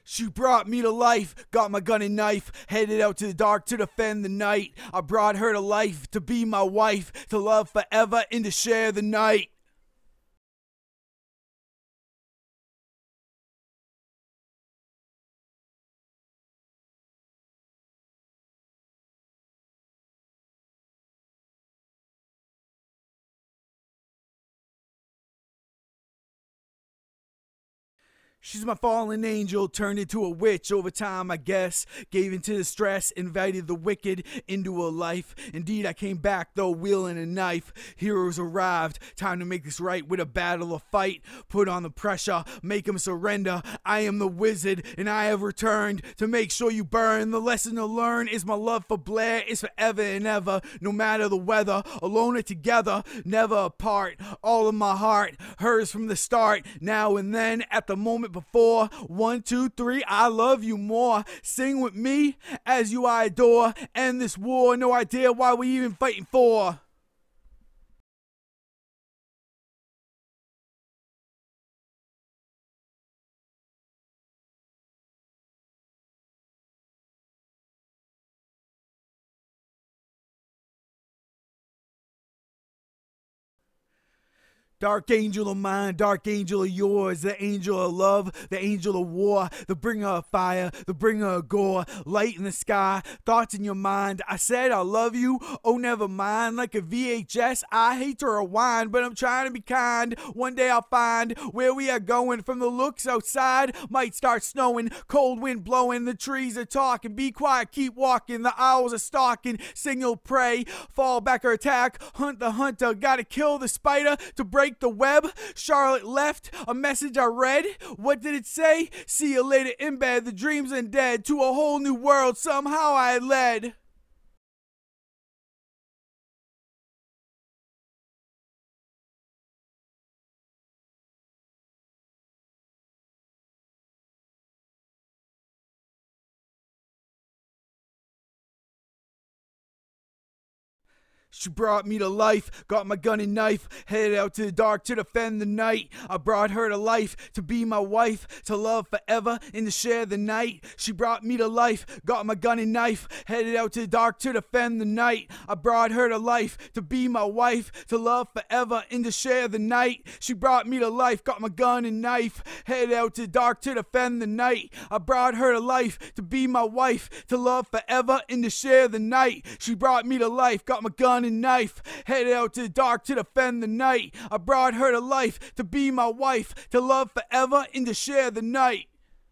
She brought me to life, got my gun and knife, headed out to the dark to defend the night. I brought her to life, to be my wife, to love forever and to share the night. She's my fallen angel, turned into a witch over time, I guess. Gave into the stress, invited the wicked into a life. Indeed, I came back, though, wielding a knife. Heroes arrived, time to make this right with a battle, a fight. Put on the pressure, make them surrender. I am the wizard, and I have returned to make sure you burn. The lesson to learn is my love for Blair is forever and ever. No matter the weather, alone or together, never apart. All of my heart, hers from the start. Now and then, at the moment before. 1, 2, 3, I love you more. Sing with me as you I adore. End this war, no idea why we even fighting for. Dark angel of mine, dark angel of yours, the angel of love, the angel of war, the bringer of fire, the bringer of gore, light in the sky, thoughts in your mind. I said I love you, oh never mind, like a VHS, I hate to rewind, but I'm trying to be kind. One day I'll find where we are going. From the looks outside, might start snowing, cold wind blowing, the trees are talking, be quiet, keep walking, the owls are stalking, signal prey, fall back or attack, hunt the hunter, gotta kill the spider to break the web. Charlotte left a message I read. What did it say? See you later in bed, the dreams undead, to a whole new world somehow I led. She brought me to life, got my gun and knife, headed out to the dark to defend the night. I brought her to life, to be my wife, to love forever and to share the night. She brought me to life, got my gun and knife, headed out to the dark to defend the night. I brought her to life, to be my wife, to love forever and to share the night. She brought me to life, got my gun and knife, headed out to the dark to defend the night. I brought her to life, to be my wife, to love forever and to share the night. She brought me to life, got my gun and knife, headed out to the dark to defend the night. I brought her to life, to be my wife, to love forever and to share the night.